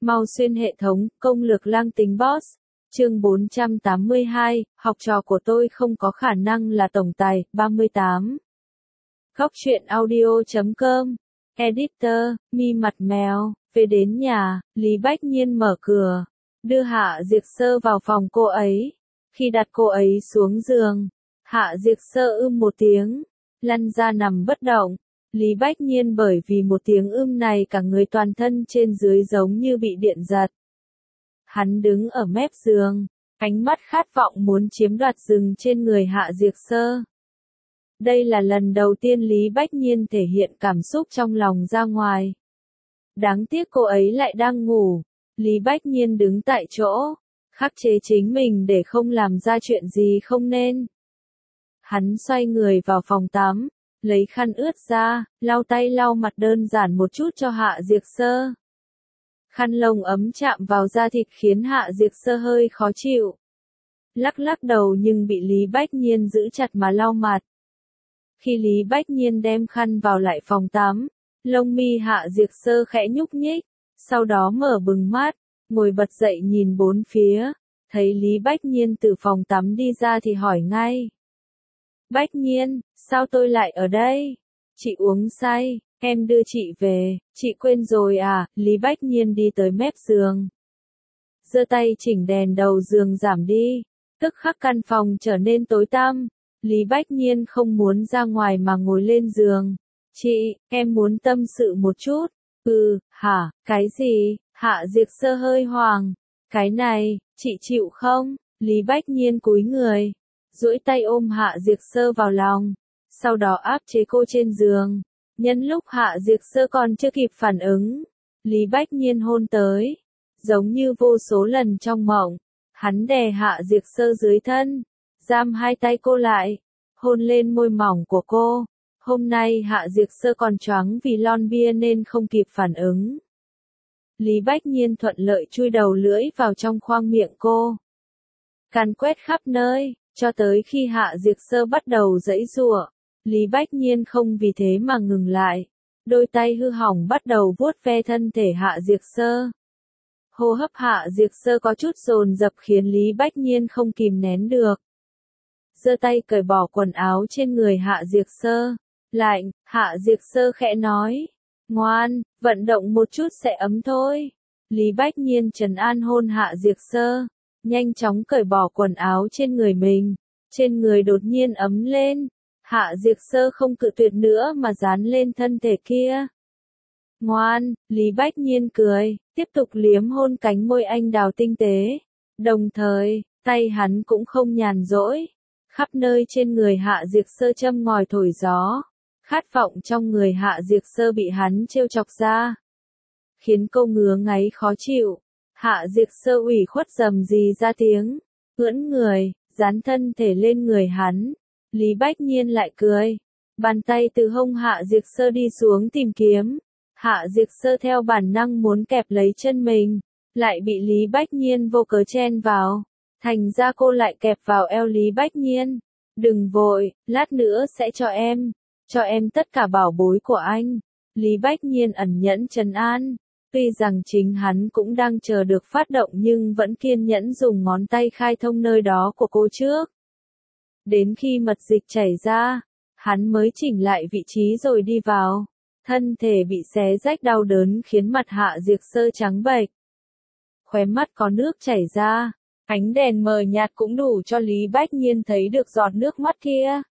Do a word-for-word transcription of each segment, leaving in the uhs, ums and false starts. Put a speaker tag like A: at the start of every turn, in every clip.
A: Mau xuyên hệ thống, công lược lang tính boss. Chương bốn trăm tám mươi hai, học trò của tôi không có khả năng là tổng tài, ba mươi tám. Góc truyện audio chấm com. Editor, mi mặt mèo. Về đến nhà, Lý Bách Nhiên mở cửa, đưa Hạ Diệc Sơ vào phòng cô ấy. Khi đặt cô ấy xuống giường, Hạ Diệc Sơ ưm một tiếng, lăn ra nằm bất động. Lý Bách Nhiên bởi vì một tiếng ưm này cả người toàn thân trên dưới giống như bị điện giật. Hắn đứng ở mép giường, ánh mắt khát vọng muốn chiếm đoạt rừng trên người Hạ Diệc Sơ. Đây là lần đầu tiên Lý Bách Nhiên thể hiện cảm xúc trong lòng ra ngoài. Đáng tiếc cô ấy lại đang ngủ. Lý Bách Nhiên đứng tại chỗ, khắc chế chính mình để không làm ra chuyện gì không nên. Hắn xoay người vào phòng tắm, lấy khăn ướt ra, lau tay lau mặt đơn giản một chút cho Hạ Diệc Sơ. Khăn lông ấm chạm vào da thịt khiến Hạ Diệc Sơ hơi khó chịu. Lắc lắc đầu nhưng bị Lý Bách Nhiên giữ chặt mà lau mặt. Khi Lý Bách Nhiên đem khăn vào lại phòng tắm, lông mi Hạ Diệc Sơ khẽ nhúc nhích, sau đó mở bừng mắt, ngồi bật dậy nhìn bốn phía, thấy Lý Bách Nhiên từ phòng tắm đi ra thì hỏi ngay. Bách Nhiên, sao tôi lại ở đây? Chị uống say, em đưa chị về, chị quên rồi à? Lý Bách Nhiên đi tới mép giường, giơ tay chỉnh đèn đầu giường giảm đi, tức khắc căn phòng trở nên tối tăm. Lý Bách Nhiên không muốn ra ngoài mà ngồi lên giường. Chị, em muốn tâm sự một chút. Ừ, hả, cái gì? Hạ Diệc Sơ hơi hoảng. Cái này, chị chịu không? Lý Bách Nhiên cúi người, duỗi tay ôm Hạ Diệc Sơ vào lòng, sau đó áp chế cô trên giường. Nhân lúc Hạ Diệc Sơ còn chưa kịp phản ứng, Lý Bách Nhiên hôn tới, giống như vô số lần trong mộng. Hắn đè Hạ Diệc Sơ dưới thân, giam hai tay cô lại, hôn lên môi mỏng của cô. Hôm nay Hạ Diệc Sơ còn choáng vì lon bia nên không kịp phản ứng. Lý Bách Nhiên thuận lợi chui đầu lưỡi vào trong khoang miệng cô, càn quét khắp nơi, cho tới khi Hạ Diệc Sơ bắt đầu giãy giụa. Lý Bách Nhiên không vì thế mà ngừng lại, đôi tay hư hỏng bắt đầu vuốt ve thân thể Hạ Diệc Sơ. Hô hấp Hạ Diệc Sơ có chút dồn dập khiến Lý Bách Nhiên không kìm nén được. Giơ tay cởi bỏ quần áo trên người Hạ Diệc Sơ. Lạnh, Hạ Diệc Sơ khẽ nói. Ngoan, vận động một chút sẽ ấm thôi. Lý Bách Nhiên trấn an hôn Hạ Diệc Sơ, nhanh chóng cởi bỏ quần áo trên người mình. Trên người đột nhiên ấm lên. Hạ Diệc Sơ không cự tuyệt nữa mà dán lên thân thể kia. Ngoan, Lý Bách Nhiên cười, tiếp tục liếm hôn cánh môi anh đào tinh tế. Đồng thời, tay hắn cũng không nhàn rỗi, khắp nơi trên người Hạ Diệc Sơ châm ngòi thổi gió. Khát vọng trong người Hạ Diệc Sơ bị hắn trêu chọc ra, khiến cô ngứa ngáy khó chịu. Hạ Diệc Sơ ủy khuất rầm rì ra tiếng, ưỡn người, dán thân thể lên người hắn. Lý Bách Nhiên lại cười, bàn tay từ hông Hạ Diệc Sơ đi xuống tìm kiếm. Hạ Diệc Sơ theo bản năng muốn kẹp lấy chân mình, lại bị Lý Bách Nhiên vô cớ chen vào, thành ra cô lại kẹp vào eo Lý Bách Nhiên. Đừng vội, lát nữa sẽ cho em, cho em tất cả bảo bối của anh. Lý Bách Nhiên ẩn nhẫn trấn an, tuy rằng chính hắn cũng đang chờ được phát động nhưng vẫn kiên nhẫn dùng ngón tay khai thông nơi đó của cô trước. Đến khi mật dịch chảy ra, hắn mới chỉnh lại vị trí rồi đi vào. Thân thể bị xé rách đau đớn khiến mặt Hạ Diệc Sơ trắng bệch, khóe mắt có nước chảy ra. Ánh đèn mờ nhạt cũng đủ cho Lý Bách Nhiên thấy được giọt nước mắt kia.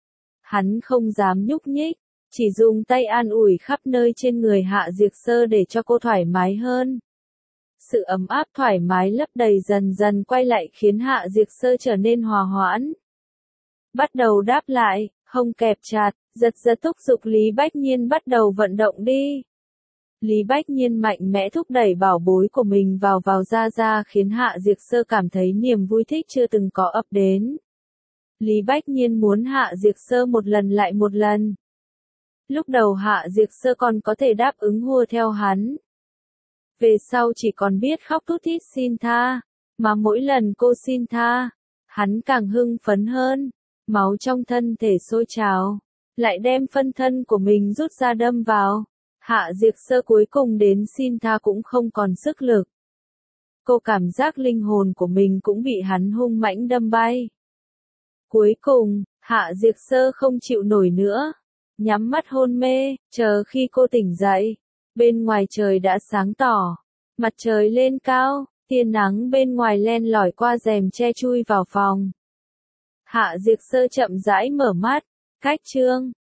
A: Hắn không dám nhúc nhích, chỉ dùng tay an ủi khắp nơi trên người Hạ Diệc Sơ để cho cô thoải mái hơn. Sự ấm áp thoải mái lấp đầy dần dần quay lại khiến Hạ Diệc Sơ trở nên hòa hoãn. Bắt đầu đáp lại, hông kẹp chặt, giật giật thúc giục Lý Bách Nhiên bắt đầu vận động đi. Lý Bách Nhiên mạnh mẽ thúc đẩy bảo bối của mình vào vào ra ra khiến Hạ Diệc Sơ cảm thấy niềm vui thích chưa từng có ập đến. Lý Bách Nhiên muốn Hạ Diệc Sơ một lần lại một lần. Lúc đầu Hạ Diệc Sơ còn có thể đáp ứng hùa theo hắn. Về sau chỉ còn biết khóc thút thít xin tha, mà mỗi lần cô xin tha, hắn càng hưng phấn hơn, máu trong thân thể sôi trào, lại đem phân thân của mình rút ra đâm vào. Hạ Diệp Sơ cuối cùng đến xin tha cũng không còn sức lực. Cô cảm giác linh hồn của mình cũng bị hắn hung mãnh đâm bay. Cuối cùng, Hạ Diệp Sơ không chịu nổi nữa. Nhắm mắt hôn mê, chờ khi cô tỉnh dậy. Bên ngoài trời đã sáng tỏ. Mặt trời lên cao, tia nắng bên ngoài len lỏi qua rèm che chui vào phòng. Hạ Diệp Sơ chậm rãi mở mắt. Cách chương